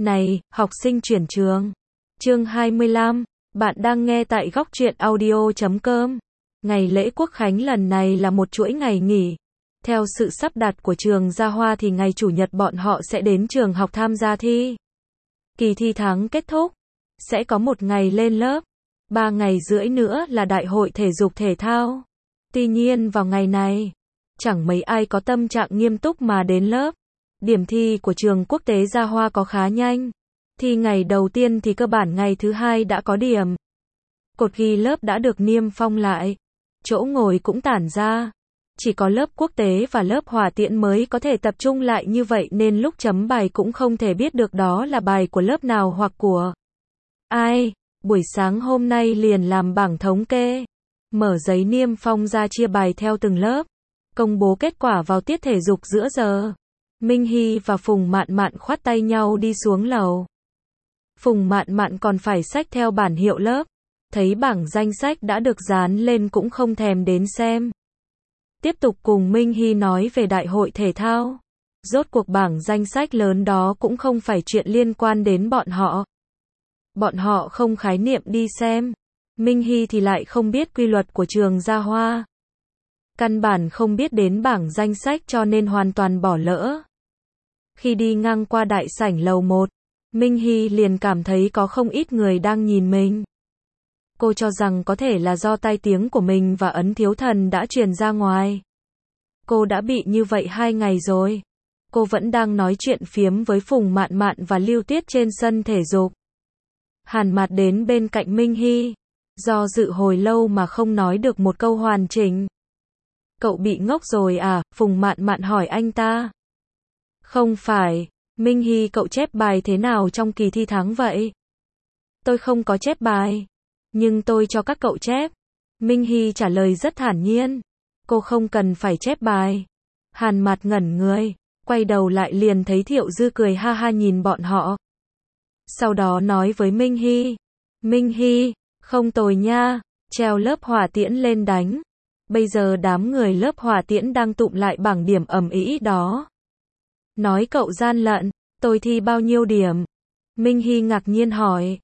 Này, học sinh chuyển trường. Chương 25, bạn đang nghe tại góc truyện audio.com. Ngày lễ Quốc khánh lần này là một chuỗi ngày nghỉ. Theo sự sắp đặt của trường Gia Hoa thì ngày Chủ nhật bọn họ sẽ đến trường học tham gia thi. Kỳ thi tháng kết thúc, sẽ có một ngày lên lớp. 3 ngày rưỡi nữa là đại hội thể dục thể thao. Tuy nhiên vào ngày này, chẳng mấy ai có tâm trạng nghiêm túc mà đến lớp. Điểm thi của trường quốc tế Gia Hoa có khá nhanh. Thi ngày đầu tiên thì cơ bản ngày thứ hai đã có điểm. Cột ghi lớp đã được niêm phong lại. Chỗ ngồi cũng tản ra. Chỉ có lớp quốc tế và lớp hỏa tiễn mới có thể tập trung lại như vậy nên lúc chấm bài cũng không thể biết được đó là bài của lớp nào hoặc của ai. Buổi sáng hôm nay liền làm bảng thống kê. Mở giấy niêm phong ra chia bài theo từng lớp. Công bố kết quả vào tiết thể dục giữa giờ. Minh Hy và Phùng Mạn Mạn khoát tay nhau đi xuống lầu. Phùng Mạn Mạn còn phải xách theo bản hiệu lớp. Thấy bảng danh sách đã được dán lên cũng không thèm đến xem. Tiếp tục cùng Minh Hy nói về đại hội thể thao. Rốt cuộc bảng danh sách lớn đó cũng không phải chuyện liên quan đến bọn họ. Bọn họ không khái niệm đi xem. Minh Hy thì lại không biết quy luật của trường Gia Hoa. Căn bản không biết đến bảng danh sách cho nên hoàn toàn bỏ lỡ. Khi đi ngang qua đại sảnh lầu 1, Minh Hy liền cảm thấy có không ít người đang nhìn mình. Cô cho rằng có thể là do tai tiếng của mình và ấn thiếu thần đã truyền ra ngoài. Cô đã bị như vậy 2 ngày rồi. Cô vẫn đang nói chuyện phiếm với Phùng Mạn Mạn và Lưu Tuyết trên sân thể dục. Hàn Mạt đến bên cạnh Minh Hy. Do dự hồi lâu mà không nói được một câu hoàn chỉnh. Cậu bị ngốc rồi à? Phùng Mạn Mạn hỏi anh ta. Không phải. Minh Hy, cậu chép bài thế nào trong kỳ thi tháng vậy? Tôi không có chép bài. Nhưng tôi cho các cậu chép. Minh Hy trả lời rất thản nhiên. Cô không cần phải chép bài. Hàn Mạt ngẩn người. Quay đầu lại liền thấy Thiệu Dư cười ha ha nhìn bọn họ. Sau đó nói với Minh Hy. Minh Hy, không tồi nha. Treo lớp hỏa tiễn lên đánh. Bây giờ đám người lớp hỏa tiễn đang tụm lại bảng điểm ầm ĩ đó. Nói cậu gian lận, tôi thi bao nhiêu điểm? Minh Hy ngạc nhiên hỏi.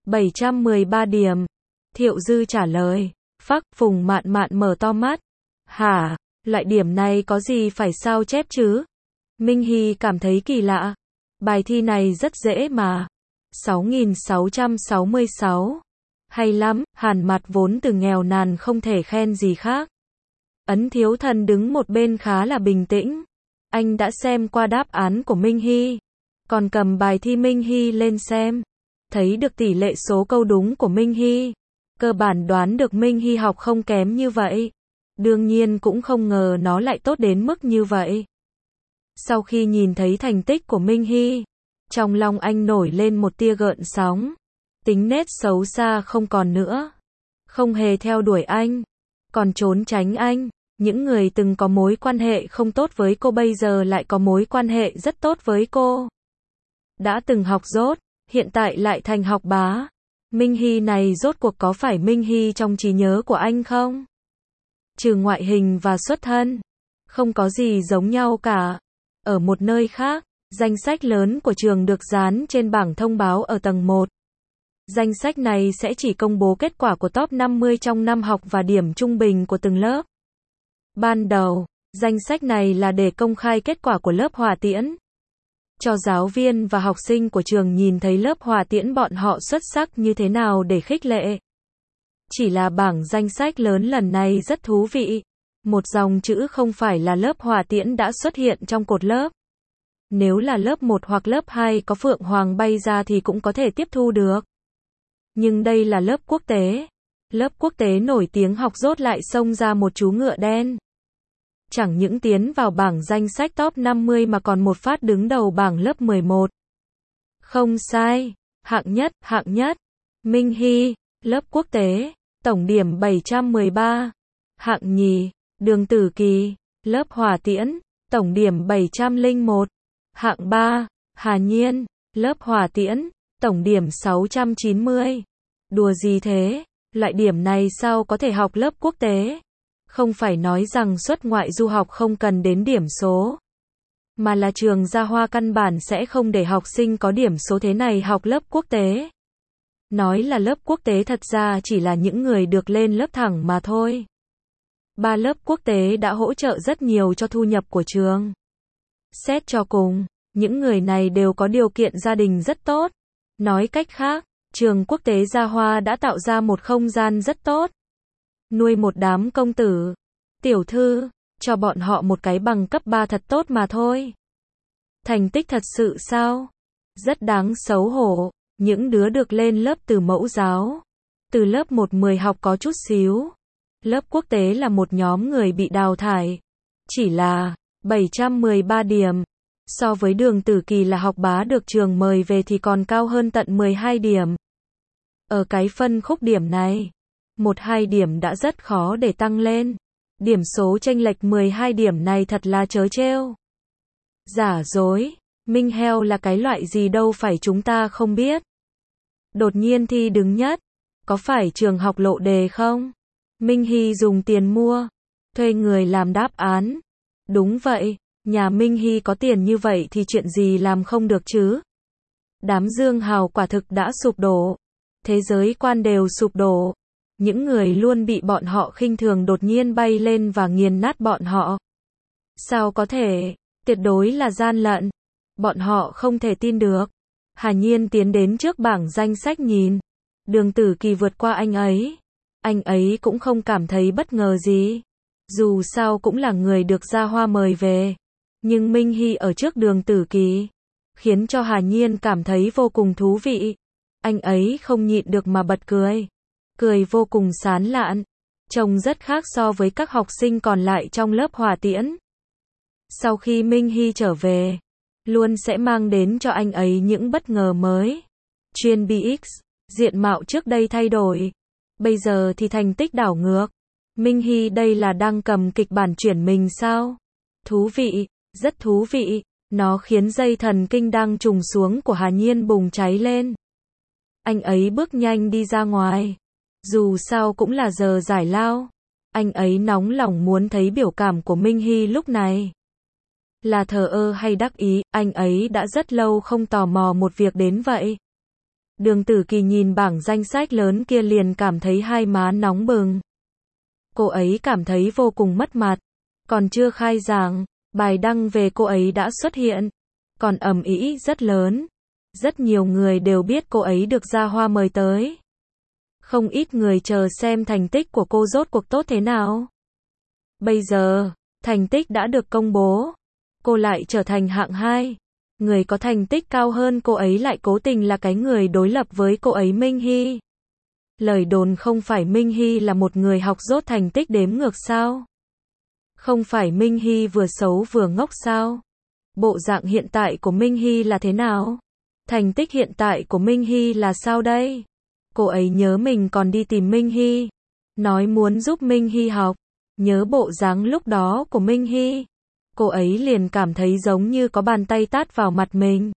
713 điểm. Thiệu Dư trả lời. Phắc. Phùng Mạn Mạn mở to mắt. Hả? Loại điểm này có gì phải sao chép chứ? Minh Hy cảm thấy kỳ lạ. Bài thi này rất dễ mà. 6.666. Hay lắm. Hàn Mạt vốn từ nghèo nàn không thể khen gì khác. Ấn thiếu thần đứng một bên khá là bình tĩnh. Anh đã xem qua đáp án của Minh Hy. Còn cầm bài thi Minh Hy lên xem. Thấy được tỷ lệ số câu đúng của Minh Hy. Cơ bản đoán được Minh Hy học không kém như vậy. Đương nhiên cũng không ngờ nó lại tốt đến mức như vậy. Sau khi nhìn thấy thành tích của Minh Hy, trong lòng anh nổi lên một tia gợn sóng. Tính nết xấu xa không còn nữa. Không hề theo đuổi anh. Còn trốn tránh anh. Những người từng có mối quan hệ không tốt với cô bây giờ lại có mối quan hệ rất tốt với cô. Đã từng học dốt, hiện tại lại thành học bá. Minh Hy này rốt cuộc có phải Minh Hy trong trí nhớ của anh không? Trừ ngoại hình và xuất thân, không có gì giống nhau cả. Ở một nơi khác, danh sách lớn của trường được dán trên bảng thông báo ở tầng 1. Danh sách này sẽ chỉ công bố kết quả của top 50 trong năm học và điểm trung bình của từng lớp. Ban đầu, danh sách này là để công khai kết quả của lớp hỏa tiễn. Cho giáo viên và học sinh của trường nhìn thấy lớp hỏa tiễn bọn họ xuất sắc như thế nào để khích lệ. Chỉ là bảng danh sách lớn lần này rất thú vị. Một dòng chữ không phải là lớp hỏa tiễn đã xuất hiện trong cột lớp. Nếu là lớp 1 hoặc lớp 2 có phượng hoàng bay ra thì cũng có thể tiếp thu được. Nhưng đây là lớp quốc tế. Lớp quốc tế nổi tiếng học dốt lại xông ra một chú ngựa đen. Chẳng những tiến vào bảng danh sách top 50 mà còn một phát đứng đầu bảng lớp 11. Không sai. Hạng nhất. Minh Hy, lớp quốc tế, tổng điểm 713. Hạng nhì, Đường Tử Kỳ, lớp hỏa tiễn, tổng điểm 701. Hạng 3, Hà Nhiên, lớp hỏa tiễn, tổng điểm 690. Đùa gì thế? Loại điểm này sao có thể học lớp quốc tế? Không phải nói rằng xuất ngoại du học không cần đến điểm số. mà là trường Gia Hoa căn bản sẽ không để học sinh có điểm số thế này học lớp quốc tế. Nói là lớp quốc tế thật ra chỉ là những người được lên lớp thẳng mà thôi. 3 lớp quốc tế đã hỗ trợ rất nhiều cho thu nhập của trường. Xét cho cùng, những người này đều có điều kiện gia đình rất tốt. Nói cách khác, trường quốc tế Gia Hoa đã tạo ra một không gian rất tốt. Nuôi một đám công tử, tiểu thư, cho bọn họ một cái bằng cấp 3 thật tốt mà thôi. Thành tích thật sự sao? Rất đáng xấu hổ, những đứa được lên lớp từ mẫu giáo. Từ lớp 1-10 học có chút xíu. Lớp quốc tế là một nhóm người bị đào thải. Chỉ là 713 điểm. So với Đường Tử Kỳ là học bá được trường mời về thì còn cao hơn tận 12 điểm. Ở cái phân khúc điểm này, 1-2 điểm đã rất khó để tăng lên. Điểm số chênh lệch 12 điểm này thật là trớ trêu. Giả dối, Minh Heo là cái loại gì đâu phải chúng ta không biết. Đột nhiên thi đứng nhất, có phải trường học lộ đề không? Minh Hy dùng tiền mua, thuê người làm đáp án. Đúng vậy, nhà Minh Hy có tiền như vậy thì chuyện gì làm không được chứ? Đám Dương Hào quả thực đã sụp đổ. Thế giới quan đều sụp đổ. Những người luôn bị bọn họ khinh thường đột nhiên bay lên và nghiền nát bọn họ. Sao có thể? Tuyệt đối là gian lận. Bọn họ không thể tin được. Hà Nhiên tiến đến trước bảng danh sách nhìn. Đường Tử Kỳ vượt qua anh ấy. Anh ấy cũng không cảm thấy bất ngờ gì. Dù sao cũng là người được Gia Hoa mời về. Nhưng Minh Hy ở trước Đường Tử Kỳ, khiến cho Hà Nhiên cảm thấy vô cùng thú vị. Anh ấy không nhịn được mà bật cười. Cười vô cùng sán lạn. Trông rất khác so với các học sinh còn lại trong lớp Hỏa Tiễn. Sau khi Minh Hy trở về, luôn sẽ mang đến cho anh ấy những bất ngờ mới. Chuyên BX, diện mạo trước đây thay đổi. Bây giờ thì thành tích đảo ngược. Minh Hy đây là đang cầm kịch bản chuyển mình sao? Thú vị, rất thú vị. Nó khiến dây thần kinh đang trùng xuống của Hà Nhiên bùng cháy lên. Anh ấy bước nhanh đi ra ngoài. Dù sao cũng là giờ giải lao. Anh ấy nóng lòng muốn thấy biểu cảm của Minh Hy lúc này. Là thờ ơ hay đắc ý, anh ấy đã rất lâu không tò mò một việc đến vậy. Đường Tử Kỳ nhìn bảng danh sách lớn kia liền cảm thấy hai má nóng bừng. Cô ấy cảm thấy vô cùng mất mặt. Còn chưa khai giảng, bài đăng về cô ấy đã xuất hiện. Còn ầm ĩ rất lớn. Rất nhiều người đều biết cô ấy được Gia Hoa mời tới. Không ít người chờ xem thành tích của cô rốt cuộc tốt thế nào. Bây giờ, thành tích đã được công bố. Cô lại trở thành hạng 2. Người có thành tích cao hơn cô ấy lại cố tình là cái người đối lập với cô ấy Minh Hy. Lời đồn không phải Minh Hy là một người học dốt thành tích đếm ngược sao? Không phải Minh Hy vừa xấu vừa ngốc sao? Bộ dạng hiện tại của Minh Hy là thế nào? Thành tích hiện tại của Minh Hy là sao đây? Cô ấy nhớ mình còn đi tìm Minh Hy. Nói muốn giúp Minh Hy học. Nhớ bộ dáng lúc đó của Minh Hy. Cô ấy liền cảm thấy giống như có bàn tay tát vào mặt mình.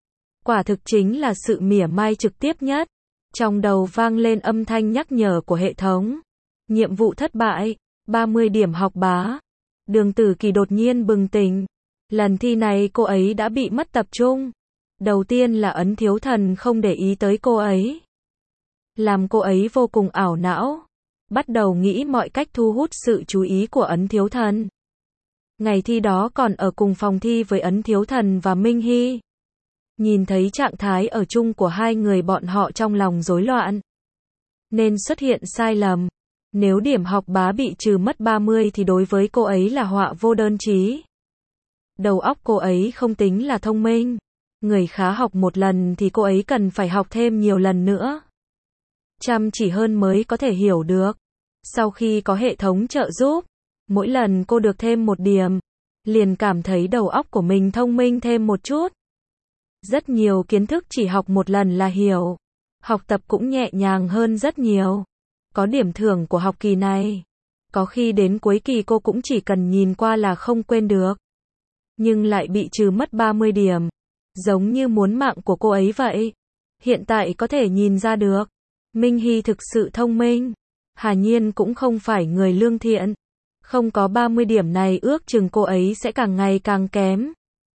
Quả thực chính là sự mỉa mai trực tiếp nhất. Trong đầu vang lên âm thanh nhắc nhở của hệ thống. Nhiệm vụ thất bại, 30 điểm học bá. Đường Tử Kỳ đột nhiên bừng tỉnh. Lần thi này cô ấy đã bị mất tập trung. Đầu tiên là Ấn Thiếu Thần không để ý tới cô ấy. Làm cô ấy vô cùng ảo não. Bắt đầu nghĩ mọi cách thu hút sự chú ý của Ấn Thiếu Thần. Ngày thi đó còn ở cùng phòng thi với Ấn Thiếu Thần và Minh Hy. Nhìn thấy trạng thái ở chung của hai người bọn họ trong lòng rối loạn. Nên xuất hiện sai lầm. Nếu điểm học bá bị trừ mất 30 thì đối với cô ấy là họa vô đơn chí. Đầu óc cô ấy không tính là thông minh. Người khá học một lần thì cô ấy cần phải học thêm nhiều lần nữa. Chăm chỉ hơn mới có thể hiểu được. Sau khi có hệ thống trợ giúp, mỗi lần cô được thêm một điểm, liền cảm thấy đầu óc của mình thông minh thêm một chút. Rất nhiều kiến thức chỉ học một lần là hiểu. Học tập cũng nhẹ nhàng hơn rất nhiều. Có điểm thưởng của học kỳ này. Có khi đến cuối kỳ cô cũng chỉ cần nhìn qua là không quên được. Nhưng lại bị trừ mất 30 điểm. Giống như muốn mạng của cô ấy vậy. Hiện tại có thể nhìn ra được. Minh Hy thực sự thông minh. Hà Nhiên cũng không phải người lương thiện. Không có 30 điểm này ước chừng cô ấy sẽ càng ngày càng kém.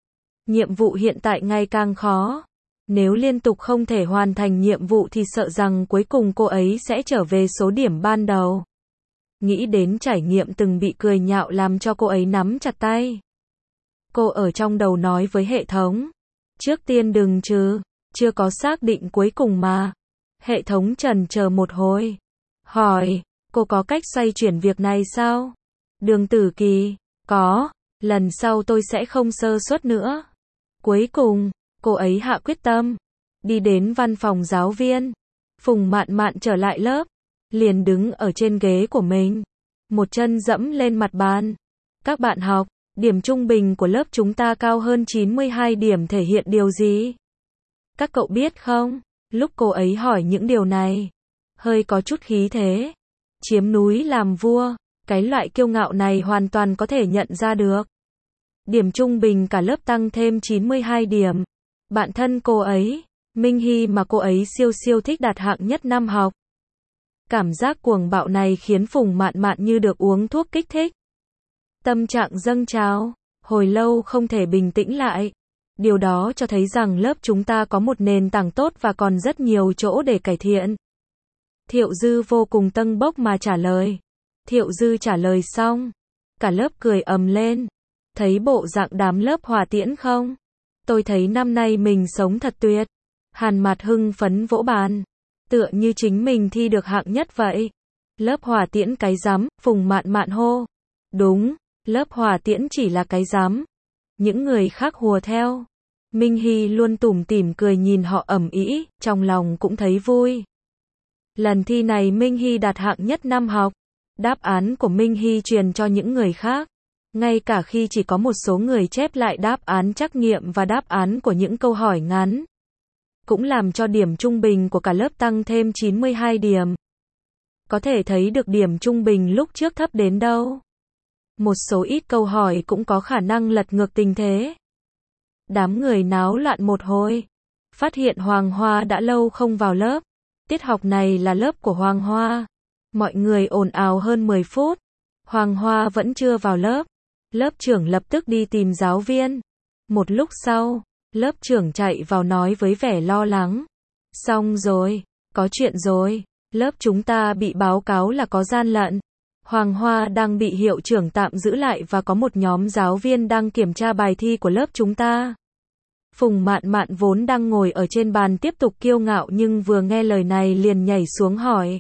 Nhiệm vụ hiện tại ngày càng khó. Nếu liên tục không thể hoàn thành nhiệm vụ thì sợ rằng cuối cùng cô ấy sẽ trở về số điểm ban đầu. Nghĩ đến trải nghiệm từng bị cười nhạo làm cho cô ấy nắm chặt tay. Cô ở trong đầu nói với hệ thống. Trước tiên đừng chứ, chưa có xác định cuối cùng mà. Hệ thống chần chờ một hồi. Hỏi, cô có cách xoay chuyển việc này sao? Đường Tử Kỳ, có, lần sau tôi sẽ không sơ suất nữa. Cuối cùng, cô ấy hạ quyết tâm. Đi đến văn phòng giáo viên. Phùng Mạn Mạn trở lại lớp. Liền đứng ở trên ghế của mình. Một chân dẫm lên mặt bàn. Các bạn học, điểm trung bình của lớp chúng ta cao hơn 92 điểm thể hiện điều gì? Các cậu biết không? Lúc cô ấy hỏi những điều này, hơi có chút khí thế. Chiếm núi làm vua, cái loại kiêu ngạo này hoàn toàn có thể nhận ra được. Điểm trung bình cả lớp tăng thêm 92 điểm. Bạn thân cô ấy, Minh Hy mà cô ấy siêu siêu thích đạt hạng nhất năm học. Cảm giác cuồng bạo này khiến Phùng Mạn Mạn như được uống thuốc kích thích. Tâm trạng dâng trào, hồi lâu không thể bình tĩnh lại. Điều đó cho thấy rằng lớp chúng ta có một nền tảng tốt và còn rất nhiều chỗ để cải thiện. Thiệu Dư vô cùng tâng bốc mà trả lời. Thiệu Dư trả lời xong, cả lớp cười ầm lên. Thấy bộ dạng đám lớp Hòa Tiễn không? Tôi thấy năm nay mình sống thật tuyệt. Hàn Mạt hưng phấn vỗ bàn. Tựa như chính mình thi được hạng nhất vậy. Lớp Hòa Tiễn cái rắm, Phùng Mạn Mạn hô. Đúng, lớp Hòa Tiễn chỉ là cái rắm. Những người khác hùa theo. Minh Hy luôn tủm tỉm cười nhìn họ ầm ĩ, trong lòng cũng thấy vui. Lần thi này Minh Hy đạt hạng nhất năm học. Đáp án của Minh Hy truyền cho những người khác. Ngay cả khi chỉ có một số người chép lại đáp án trắc nghiệm và đáp án của những câu hỏi ngắn. Cũng làm cho điểm trung bình của cả lớp tăng thêm 92 điểm. Có thể thấy được điểm trung bình lúc trước thấp đến đâu. Một số ít câu hỏi cũng có khả năng lật ngược tình thế. Đám người náo loạn một hồi. Phát hiện Hoàng Hoa đã lâu không vào lớp. Tiết học này là lớp của Hoàng Hoa. Mọi người ồn ào hơn 10 phút. Hoàng Hoa vẫn chưa vào lớp. Lớp trưởng lập tức đi tìm giáo viên. Một lúc sau, lớp trưởng chạy vào nói với vẻ lo lắng. Xong rồi, có chuyện rồi. Lớp chúng ta bị báo cáo là có gian lận. Hoàng Hoa đang bị hiệu trưởng tạm giữ lại và có một nhóm giáo viên đang kiểm tra bài thi của lớp chúng ta. Phùng Mạn Mạn vốn đang ngồi ở trên bàn tiếp tục kiêu ngạo nhưng vừa nghe lời này liền nhảy xuống hỏi.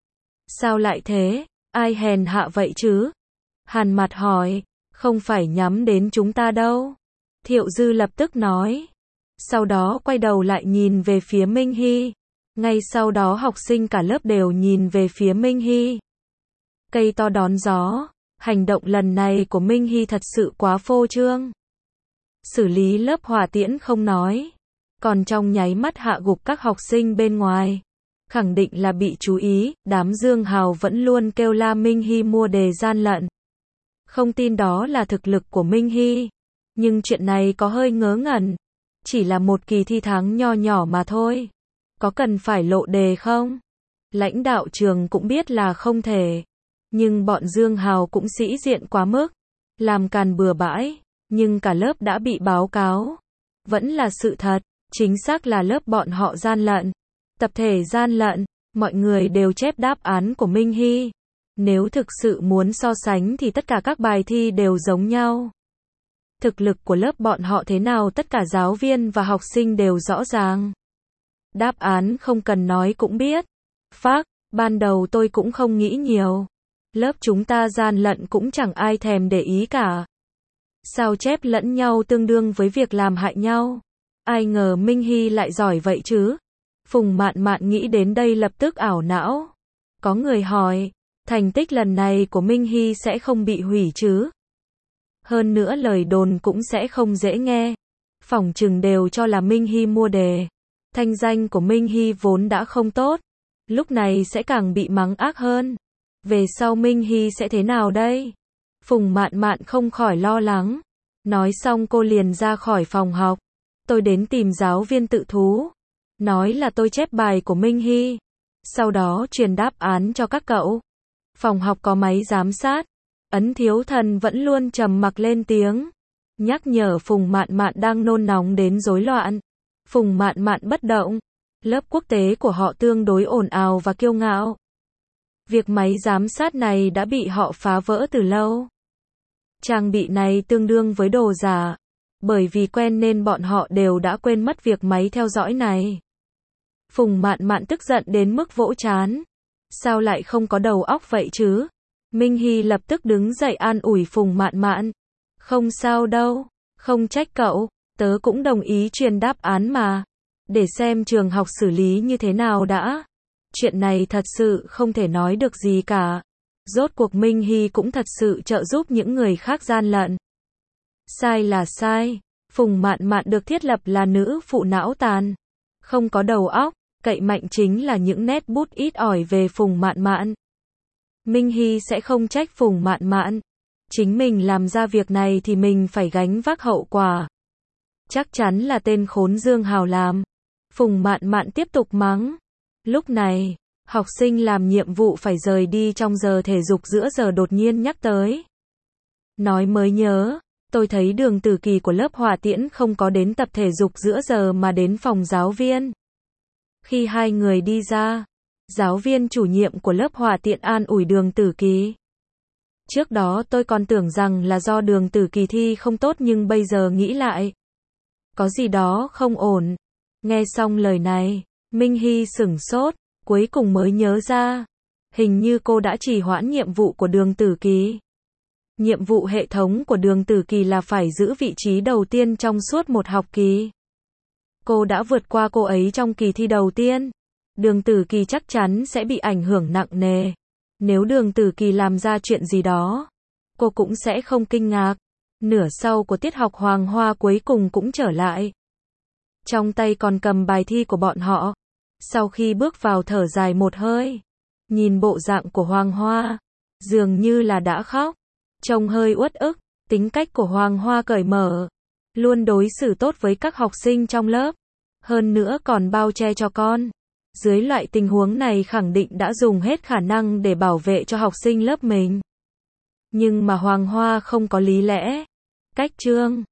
Sao lại thế? Ai hèn hạ vậy chứ? Hàn Mạt hỏi. Không phải nhắm đến chúng ta đâu. Thiệu Dư lập tức nói. Sau đó quay đầu lại nhìn về phía Minh Hy. Ngay sau đó học sinh cả lớp đều nhìn về phía Minh Hy. Cây to đón gió. Hành động lần này của Minh Hy thật sự quá phô trương. Xử lý lớp Hòa Tiễn không nói. Còn trong nháy mắt hạ gục các học sinh bên ngoài. Khẳng định là bị chú ý. Đám Dương Hào vẫn luôn kêu la Minh Hy mua đề gian lận. Không tin đó là thực lực của Minh Hy. Nhưng chuyện này có hơi ngớ ngẩn. Chỉ là một kỳ thi tháng nho nhỏ mà thôi. Có cần phải lộ đề không? Lãnh đạo trường cũng biết là không thể. Nhưng bọn Dương Hào cũng sĩ diện quá mức. Làm càn bừa bãi. Nhưng cả lớp đã bị báo cáo. Vẫn là sự thật. Chính xác là lớp bọn họ gian lận. Tập thể gian lận. Mọi người đều chép đáp án của Minh Hy. Nếu thực sự muốn so sánh thì tất cả các bài thi đều giống nhau. Thực lực của lớp bọn họ thế nào tất cả giáo viên và học sinh đều rõ ràng. Đáp án không cần nói cũng biết. Phác, ban đầu tôi cũng không nghĩ nhiều. Lớp chúng ta gian lận cũng chẳng ai thèm để ý cả. Sao chép lẫn nhau tương đương với việc làm hại nhau. Ai ngờ Minh Hy lại giỏi vậy chứ. Phùng Mạn Mạn nghĩ đến đây lập tức ảo não. Có người hỏi. Thành tích lần này của Minh Hy sẽ không bị hủy chứ? Hơn nữa lời đồn cũng sẽ không dễ nghe. Phỏng chừng đều cho là Minh Hy mua đề. Thanh danh của Minh Hy vốn đã không tốt. Lúc này sẽ càng bị mắng ác hơn. Về sau Minh Hy sẽ thế nào đây? Phùng Mạn Mạn không khỏi lo lắng. Nói xong cô liền ra khỏi phòng học. Tôi đến tìm giáo viên tự thú. Nói là tôi chép bài của Minh Hy. Sau đó truyền đáp án cho các cậu. Phòng học có máy giám sát. Ấn Thiếu Thần vẫn luôn trầm mặc lên tiếng. nhắc nhở Phùng Mạn Mạn đang nôn nóng đến rối loạn. Phùng Mạn Mạn bất động. Lớp quốc tế của họ tương đối ồn ào và kiêu ngạo. Việc máy giám sát này đã bị họ phá vỡ từ lâu. Trang bị này tương đương với đồ giả. Bởi vì quen nên bọn họ đều đã quên mất việc máy theo dõi này. Phùng Mạn Mạn tức giận đến mức vỗ trán. Sao lại không có đầu óc vậy chứ? Minh Hy lập tức đứng dậy an ủi Phùng Mạn Mạn. Không sao đâu, không trách cậu, tớ cũng đồng ý truyền đáp án mà. Để xem trường học xử lý như thế nào đã. Chuyện này thật sự không thể nói được gì cả. Rốt cuộc Minh Hy cũng thật sự trợ giúp những người khác gian lận. Sai là sai. Phùng Mạn Mạn được thiết lập là nữ phụ não tàn. Không có đầu óc, cậy mạnh chính là những nét bút ít ỏi về Phùng Mạn Mạn. Minh Hy sẽ không trách Phùng Mạn Mạn. Chính mình làm ra việc này thì mình phải gánh vác hậu quả. Chắc chắn là tên khốn Dương Hào làm. Phùng Mạn Mạn tiếp tục mắng. Lúc này, học sinh làm nhiệm vụ phải rời đi trong giờ thể dục giữa giờ đột nhiên nhắc tới. Nói mới nhớ, tôi thấy Đường Tử Kỳ của lớp Hỏa Tiễn không có đến tập thể dục giữa giờ mà đến phòng giáo viên. Khi hai người đi ra, giáo viên chủ nhiệm của lớp Hỏa Tiễn an ủi Đường Tử Kỳ. Trước đó tôi còn tưởng rằng là do Đường Tử Kỳ thi không tốt nhưng bây giờ nghĩ lại. Có gì đó không ổn. Nghe xong lời này, Minh Hy sửng sốt, cuối cùng mới nhớ ra. Hình như cô đã trì hoãn nhiệm vụ của Đường Tử Kỳ. Nhiệm vụ hệ thống của Đường Tử Kỳ là phải giữ vị trí đầu tiên trong suốt một học kỳ. Cô đã vượt qua cô ấy trong kỳ thi đầu tiên. Đường Tử Kỳ chắc chắn sẽ bị ảnh hưởng nặng nề. Nếu Đường Tử Kỳ làm ra chuyện gì đó, cô cũng sẽ không kinh ngạc. Nửa sau của tiết học Hoàng Hoa cuối cùng cũng trở lại. Trong tay còn cầm bài thi của bọn họ. Sau khi bước vào thở dài một hơi. Nhìn bộ dạng của Hoàng Hoa, dường như là đã khóc. Trông hơi uất ức, tính cách của Hoàng Hoa cởi mở. Luôn đối xử tốt với các học sinh trong lớp. Hơn nữa còn bao che cho con. Dưới loại tình huống này khẳng định đã dùng hết khả năng để bảo vệ cho học sinh lớp mình. Nhưng mà Hoàng Hoa không có lý lẽ. Cách chương